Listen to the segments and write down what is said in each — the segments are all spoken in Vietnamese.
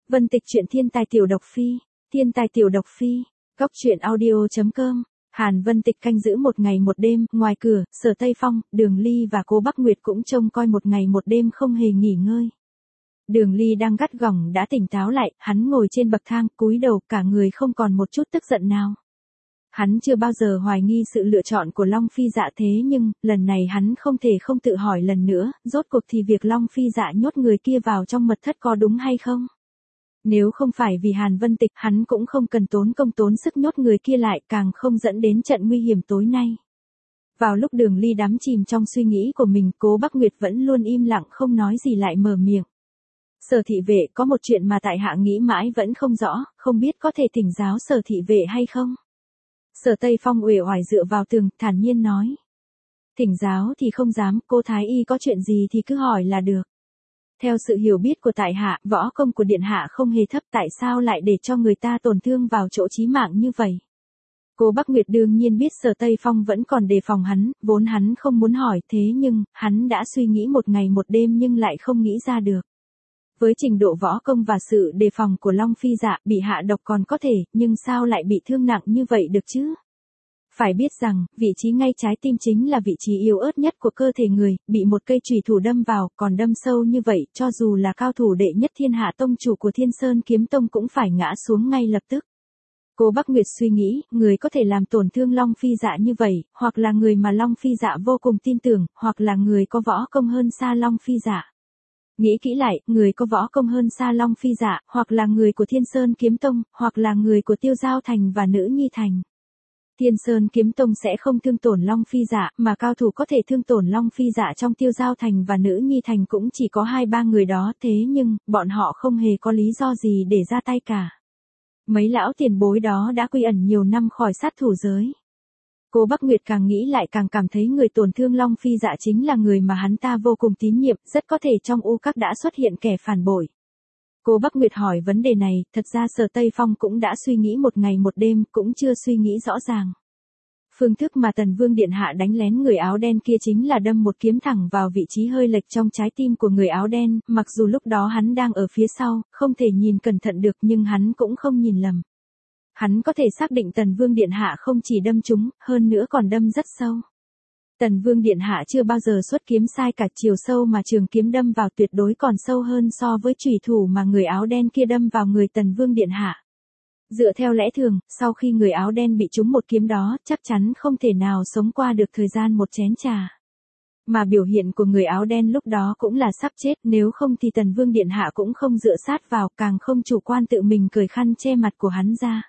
Vân Tịch truyện thiên tài tiểu độc phi, thiên tài tiểu độc phi, góc truyện audio.com. Hàn Vân Tịch canh giữ một ngày một đêm, ngoài cửa, Sở Tây Phong, Đường Ly và cô Bắc Nguyệt cũng trông coi một ngày một đêm không hề nghỉ ngơi. Đường Ly đang gắt gỏng đã tỉnh táo lại, hắn ngồi trên bậc thang, cúi đầu, cả người không còn một chút tức giận nào. Hắn chưa bao giờ hoài nghi sự lựa chọn của Long Phi Dạ, thế nhưng, lần này hắn không thể không tự hỏi lần nữa, rốt cuộc thì việc Long Phi Dạ nhốt người kia vào trong mật thất có đúng hay không? Nếu không phải vì Hàn Vân Tịch, hắn cũng không cần tốn công tốn sức nhốt người kia lại, càng không dẫn đến trận nguy hiểm tối nay. Vào lúc Đường Ly đắm chìm trong suy nghĩ của mình, cố Bắc Nguyệt vẫn luôn im lặng không nói gì lại mở miệng. Sở thị vệ, có một chuyện mà tại hạ nghĩ mãi vẫn không rõ, không biết có thể thỉnh giáo Sở thị vệ hay không? Sở Tây Phong uể oải dựa vào tường, thản nhiên nói. Thỉnh giáo thì không dám, cô Thái Y có chuyện gì thì cứ hỏi là được. Theo sự hiểu biết của tại hạ, võ công của điện hạ không hề thấp, tại sao lại để cho người ta tổn thương vào chỗ chí mạng như vậy? Cô Bắc Nguyệt đương nhiên biết Sở Tây Phong vẫn còn đề phòng hắn, vốn hắn không muốn hỏi, thế nhưng, hắn đã suy nghĩ một ngày một đêm nhưng lại không nghĩ ra được. Với trình độ võ công và sự đề phòng của Long Phi Dạ, bị hạ độc còn có thể, nhưng sao lại bị thương nặng như vậy được chứ? Phải biết rằng, vị trí ngay trái tim chính là vị trí yếu ớt nhất của cơ thể người, bị một cây chùy thủ đâm vào, còn đâm sâu như vậy, cho dù là cao thủ đệ nhất thiên hạ tông chủ của Thiên Sơn Kiếm Tông cũng phải ngã xuống ngay lập tức. Cô Bắc Nguyệt suy nghĩ, người có thể làm tổn thương Long Phi Dạ như vậy, hoặc là người mà Long Phi Dạ vô cùng tin tưởng, hoặc là người có võ công hơn xa Long Phi Dạ. Nghĩ kỹ lại, người có võ công hơn xa Long Phi Dạ, hoặc là người của Thiên Sơn Kiếm Tông, hoặc là người của Tiêu Giao Thành và Nữ Nhi Thành. Thiên Sơn Kiếm Tông sẽ không thương tổn Long Phi Dạ, mà cao thủ có thể thương tổn Long Phi Dạ trong Tiêu Giao Thành và Nữ Nhi Thành cũng chỉ có 2-3 người đó, thế nhưng, bọn họ không hề có lý do gì để ra tay cả. Mấy lão tiền bối đó đã quy ẩn nhiều năm khỏi sát thủ giới. Cô Bắc Nguyệt càng nghĩ lại càng cảm thấy người tổn thương Long Phi Dạ chính là người mà hắn ta vô cùng tín nhiệm, rất có thể trong U Các đã xuất hiện kẻ phản bội. Cô Bắc Nguyệt hỏi vấn đề này, thật ra Sở Tây Phong cũng đã suy nghĩ một ngày một đêm, cũng chưa suy nghĩ rõ ràng. Phương thức mà Tần Vương Điện Hạ đánh lén người áo đen kia chính là đâm một kiếm thẳng vào vị trí hơi lệch trong trái tim của người áo đen, mặc dù lúc đó hắn đang ở phía sau, không thể nhìn cẩn thận được nhưng hắn cũng không nhìn lầm. Hắn có thể xác định Tần Vương Điện Hạ không chỉ đâm trúng, hơn nữa còn đâm rất sâu. Tần Vương Điện Hạ chưa bao giờ xuất kiếm sai cả, chiều sâu mà trường kiếm đâm vào tuyệt đối còn sâu hơn so với chủy thủ mà người áo đen kia đâm vào người Tần Vương Điện Hạ. Dựa theo lẽ thường, sau khi người áo đen bị trúng một kiếm đó, chắc chắn không thể nào sống qua được thời gian một chén trà. Mà biểu hiện của người áo đen lúc đó cũng là sắp chết, nếu không thì Tần Vương Điện Hạ cũng không dựa sát vào, càng không chủ quan tự mình cởi khăn che mặt của hắn ra.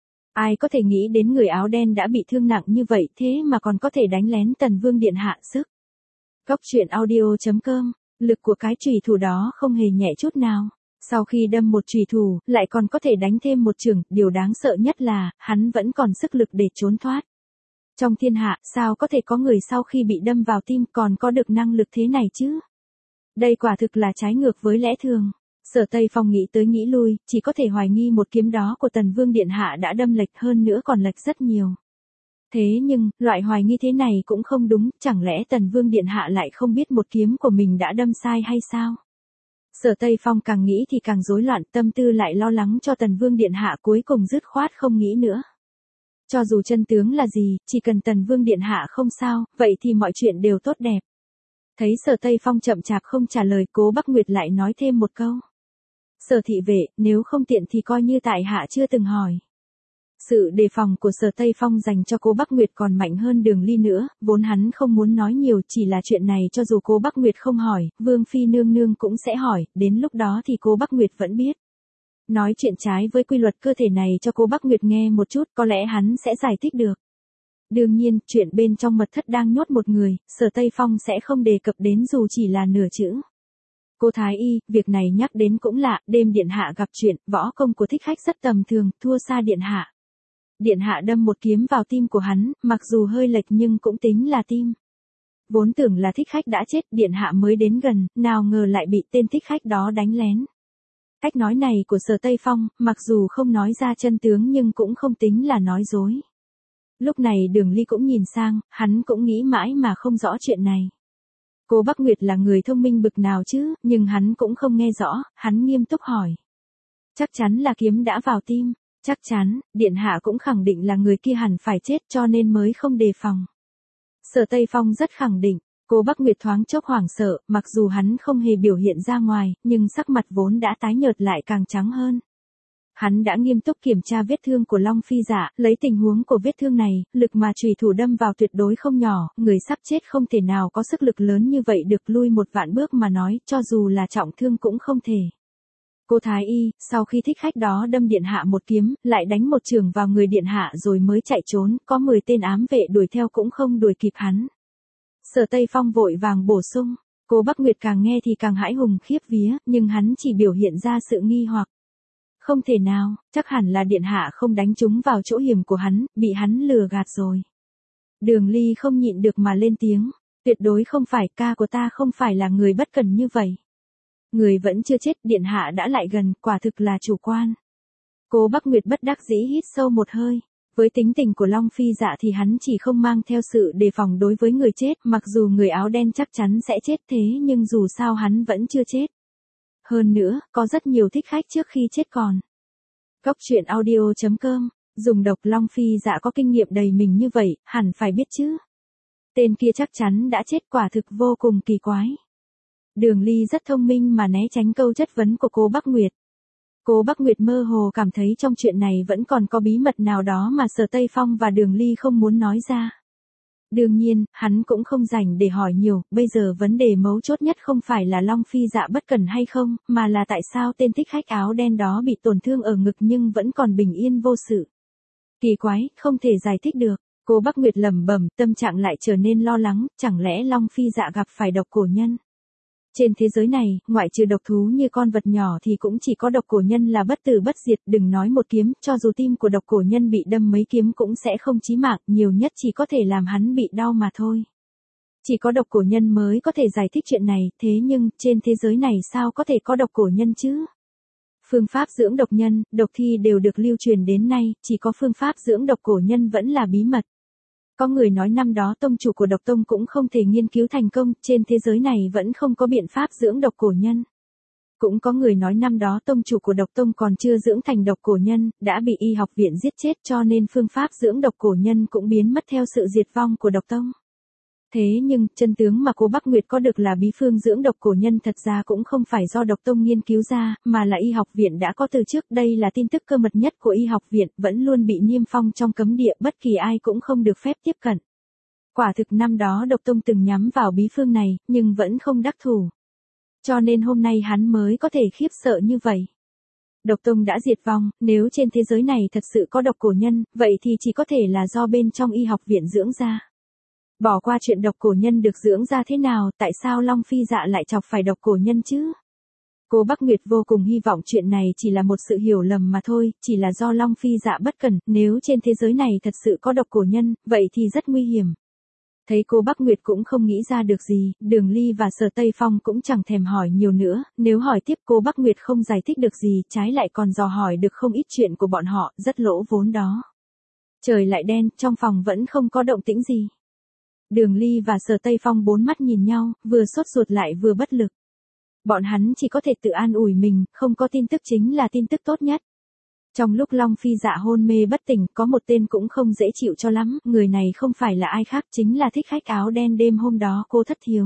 Ai có thể nghĩ đến người áo đen đã bị thương nặng như vậy thế mà còn có thể đánh lén Tần Vương Điện Hạ sức. Góc truyện audio.com, lực của cái chùy thủ đó không hề nhẹ chút nào. Sau khi đâm một chùy thủ, lại còn có thể đánh thêm một chưởng, điều đáng sợ nhất là, hắn vẫn còn sức lực để trốn thoát. Trong thiên hạ, sao có thể có người sau khi bị đâm vào tim còn có được năng lực thế này chứ? Đây quả thực là trái ngược với lẽ thường. Sở Tây Phong nghĩ tới nghĩ lui, chỉ có thể hoài nghi một kiếm đó của Tần Vương Điện Hạ đã đâm lệch, hơn nữa còn lệch rất nhiều. Thế nhưng, loại hoài nghi thế này cũng không đúng, chẳng lẽ Tần Vương Điện Hạ lại không biết một kiếm của mình đã đâm sai hay sao? Sở Tây Phong càng nghĩ thì càng rối loạn, tâm tư lại lo lắng cho Tần Vương Điện Hạ, cuối cùng dứt khoát không nghĩ nữa. Cho dù chân tướng là gì, chỉ cần Tần Vương Điện Hạ không sao, vậy thì mọi chuyện đều tốt đẹp. Thấy Sở Tây Phong chậm chạp không trả lời, Cố Bắc Nguyệt lại nói thêm một câu. Sở thị vệ, nếu không tiện thì coi như tại hạ chưa từng hỏi. Sự đề phòng của Sở Tây Phong dành cho cô Bắc Nguyệt còn mạnh hơn Đường Ly nữa, vốn hắn không muốn nói nhiều, chỉ là chuyện này cho dù cô Bắc Nguyệt không hỏi, Vương Phi nương nương cũng sẽ hỏi, đến lúc đó thì cô Bắc Nguyệt vẫn biết. Nói chuyện trái với quy luật cơ thể này cho cô Bắc Nguyệt nghe một chút, có lẽ hắn sẽ giải thích được. Đương nhiên, chuyện bên trong mật thất đang nhốt một người, Sở Tây Phong sẽ không đề cập đến dù chỉ là nửa chữ. Cô Thái Y, việc này nhắc đến cũng lạ, đêm Điện Hạ gặp chuyện, võ công của Thích Khách rất tầm thường, thua xa Điện Hạ. Điện Hạ đâm một kiếm vào tim của hắn, mặc dù hơi lệch nhưng cũng tính là tim. Vốn tưởng là Thích Khách đã chết, Điện Hạ mới đến gần, nào ngờ lại bị tên Thích Khách đó đánh lén. Cách nói này của Sở Tây Phong, mặc dù không nói ra chân tướng nhưng cũng không tính là nói dối. Lúc này Đường Ly cũng nhìn sang, hắn cũng nghĩ mãi mà không rõ chuyện này. Cô Bắc Nguyệt là người thông minh bực nào chứ, nhưng hắn cũng không nghe rõ, hắn nghiêm túc hỏi. Chắc chắn là kiếm đã vào tim. Chắc chắn, điện hạ cũng khẳng định là người kia hẳn phải chết cho nên mới không đề phòng. Sở Tây Phong rất khẳng định. Cố Bắc Nguyệt thoáng chốc hoảng sợ, mặc dù hắn không hề biểu hiện ra ngoài, nhưng sắc mặt vốn đã tái nhợt lại càng trắng hơn. Hắn đã nghiêm túc kiểm tra vết thương của Long Phi Dạ, lấy tình huống của vết thương này, lực mà chùy thủ đâm vào tuyệt đối không nhỏ, người sắp chết không thể nào có sức lực lớn như vậy được, lui một vạn bước mà nói, cho dù là trọng thương cũng không thể. Cô Thái Y, sau khi thích khách đó đâm điện hạ một kiếm, lại đánh một chưởng vào người điện hạ rồi mới chạy trốn, có 10 tên ám vệ đuổi theo cũng không đuổi kịp hắn. Sở Tây Phong vội vàng bổ sung, Cố Bắc Nguyệt càng nghe thì càng hãi hùng khiếp vía, nhưng hắn chỉ biểu hiện ra sự nghi hoặc. Không thể nào, chắc hẳn là điện hạ không đánh trúng vào chỗ hiểm của hắn, bị hắn lừa gạt rồi. Đường Ly không nhịn được mà lên tiếng, tuyệt đối không phải, ca của ta không phải là người bất cẩn như vậy. Người vẫn chưa chết, điện hạ đã lại gần, quả thực là chủ quan. Cố Bắc Nguyệt bất đắc dĩ hít sâu một hơi. Với tính tình của Long Phi Dạ thì hắn chỉ không mang theo sự đề phòng đối với người chết, mặc dù người áo đen chắc chắn sẽ chết thế nhưng dù sao hắn vẫn chưa chết. Hơn nữa, có rất nhiều thích khách trước khi chết còn. Cốc truyện audio.com, dùng độc Long Phi Dạ có kinh nghiệm đầy mình như vậy, hẳn phải biết chứ. Tên kia chắc chắn đã chết, quả thực vô cùng kỳ quái. Đường Ly rất thông minh mà né tránh câu chất vấn của Cố Bắc Nguyệt. Cố Bắc Nguyệt mơ hồ cảm thấy trong chuyện này vẫn còn có bí mật nào đó mà Sở Tây Phong và Đường Ly không muốn nói ra. Đương nhiên, hắn cũng không rảnh để hỏi nhiều, bây giờ vấn đề mấu chốt nhất không phải là Long Phi Dạ bất cẩn hay không, mà là tại sao tên thích khách áo đen đó bị tổn thương ở ngực nhưng vẫn còn bình yên vô sự. Kỳ quái, không thể giải thích được. Cố Bắc Nguyệt lẩm bẩm, tâm trạng lại trở nên lo lắng, chẳng lẽ Long Phi Dạ gặp phải độc cổ nhân? Trên thế giới này, ngoại trừ độc thú như con vật nhỏ thì cũng chỉ có độc cổ nhân là bất tử bất diệt, đừng nói một kiếm, cho dù tim của độc cổ nhân bị đâm mấy kiếm cũng sẽ không chí mạng, nhiều nhất chỉ có thể làm hắn bị đau mà thôi. Chỉ có độc cổ nhân mới có thể giải thích chuyện này, thế nhưng, trên thế giới này sao có thể có độc cổ nhân chứ? Phương pháp dưỡng độc nhân, độc thi đều được lưu truyền đến nay, chỉ có phương pháp dưỡng độc cổ nhân vẫn là bí mật. Có người nói năm đó tông chủ của độc tông cũng không thể nghiên cứu thành công, trên thế giới này vẫn không có biện pháp dưỡng độc cổ nhân. Cũng có người nói năm đó tông chủ của độc tông còn chưa dưỡng thành độc cổ nhân, đã bị y học viện giết chết cho nên phương pháp dưỡng độc cổ nhân cũng biến mất theo sự diệt vong của độc tông. Thế nhưng, chân tướng mà Cố Bắc Nguyệt có được là bí phương dưỡng độc cổ nhân thật ra cũng không phải do độc tông nghiên cứu ra, mà là y học viện đã có từ trước, đây là tin tức cơ mật nhất của y học viện, vẫn luôn bị niêm phong trong cấm địa, bất kỳ ai cũng không được phép tiếp cận. Quả thực năm đó độc tông từng nhắm vào bí phương này, nhưng vẫn không đắc thủ. Cho nên hôm nay hắn mới có thể khiếp sợ như vậy. Độc tông đã diệt vong, nếu trên thế giới này thật sự có độc cổ nhân, vậy thì chỉ có thể là do bên trong y học viện dưỡng ra. Bỏ qua chuyện độc cổ nhân được dưỡng ra thế nào, tại sao Long Phi Dạ lại chọc phải độc cổ nhân chứ? Cố Bắc Nguyệt vô cùng hy vọng chuyện này chỉ là một sự hiểu lầm mà thôi, chỉ là do Long Phi Dạ bất cẩn, nếu trên thế giới này thật sự có độc cổ nhân, vậy thì rất nguy hiểm. Thấy Cố Bắc Nguyệt cũng không nghĩ ra được gì, Đường Ly và Sở Tây Phong cũng chẳng thèm hỏi nhiều nữa, nếu hỏi tiếp Cố Bắc Nguyệt không giải thích được gì, trái lại còn dò hỏi được không ít chuyện của bọn họ, rất lỗ vốn đó. Trời lại đen, trong phòng vẫn không có động tĩnh gì. Đường Ly và Sở Tây Phong bốn mắt nhìn nhau, vừa sốt ruột lại vừa bất lực. Bọn hắn chỉ có thể tự an ủi mình, không có tin tức chính là tin tức tốt nhất. Trong lúc Long Phi Dạ hôn mê bất tỉnh, có một tên cũng không dễ chịu cho lắm, người này không phải là ai khác chính là thích khách áo đen đêm hôm đó Cố Thất Thiếu.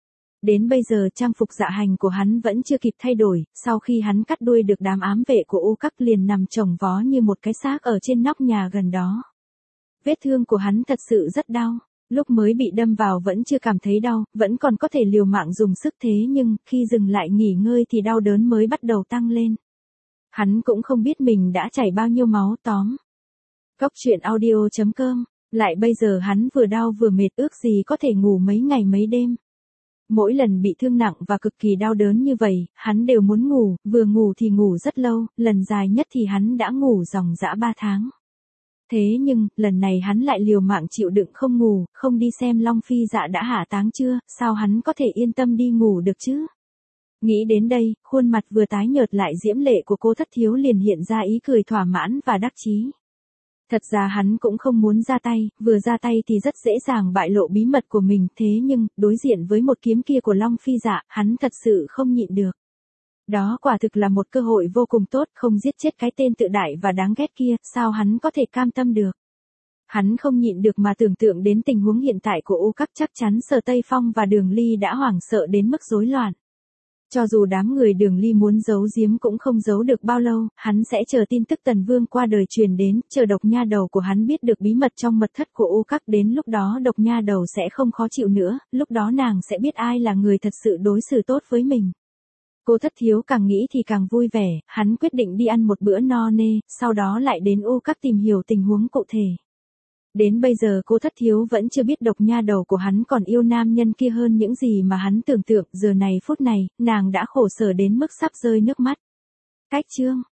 Đến bây giờ trang phục dạ hành của hắn vẫn chưa kịp thay đổi, sau khi hắn cắt đuôi được đám ám vệ của U Các liền nằm chồng vó như một cái xác ở trên nóc nhà gần đó. Vết thương của hắn thật sự rất đau. Lúc mới bị đâm vào vẫn chưa cảm thấy đau, vẫn còn có thể liều mạng dùng sức thế nhưng, khi dừng lại nghỉ ngơi thì đau đớn mới bắt đầu tăng lên. Hắn cũng không biết mình đã chảy bao nhiêu máu tóm. Cốc truyện audio.com, lại bây giờ hắn vừa đau vừa mệt ước gì có thể ngủ mấy ngày mấy đêm. Mỗi lần bị thương nặng và cực kỳ đau đớn như vậy, hắn đều muốn ngủ, vừa ngủ thì ngủ rất lâu, lần dài nhất thì hắn đã ngủ ròng rã 3 tháng. Thế nhưng, lần này hắn lại liều mạng chịu đựng không ngủ, không đi xem Long Phi Dạ đã hạ táng chưa, sao hắn có thể yên tâm đi ngủ được chứ? Nghĩ đến đây, khuôn mặt vừa tái nhợt lại diễm lệ của Cố Thất Thiếu liền hiện ra ý cười thỏa mãn và đắc chí. Thật ra hắn cũng không muốn ra tay, vừa ra tay thì rất dễ dàng bại lộ bí mật của mình, thế nhưng, đối diện với một kiếm kia của Long Phi Dạ, hắn thật sự không nhịn được. Đó quả thực là một cơ hội vô cùng tốt, không giết chết cái tên tự đại và đáng ghét kia, sao hắn có thể cam tâm được. Hắn không nhịn được mà tưởng tượng đến tình huống hiện tại của U Các, chắc chắn Sở Tây Phong và Đường Ly đã hoảng sợ đến mức rối loạn. Cho dù đám người Đường Ly muốn giấu giếm cũng không giấu được bao lâu, hắn sẽ chờ tin tức Tần Vương qua đời truyền đến, chờ Độc Nha Đầu của hắn biết được bí mật trong mật thất của U Các, đến lúc đó Độc Nha Đầu sẽ không khó chịu nữa, lúc đó nàng sẽ biết ai là người thật sự đối xử tốt với mình. Cô Thất Thiếu càng nghĩ thì càng vui vẻ, hắn quyết định đi ăn một bữa no nê, sau đó lại đến U Các tìm hiểu tình huống cụ thể. Đến bây giờ cô Thất Thiếu vẫn chưa biết Độc Nha Đầu của hắn còn yêu nam nhân kia hơn những gì mà hắn tưởng tượng, giờ này phút này, nàng đã khổ sở đến mức sắp rơi nước mắt. Cách chương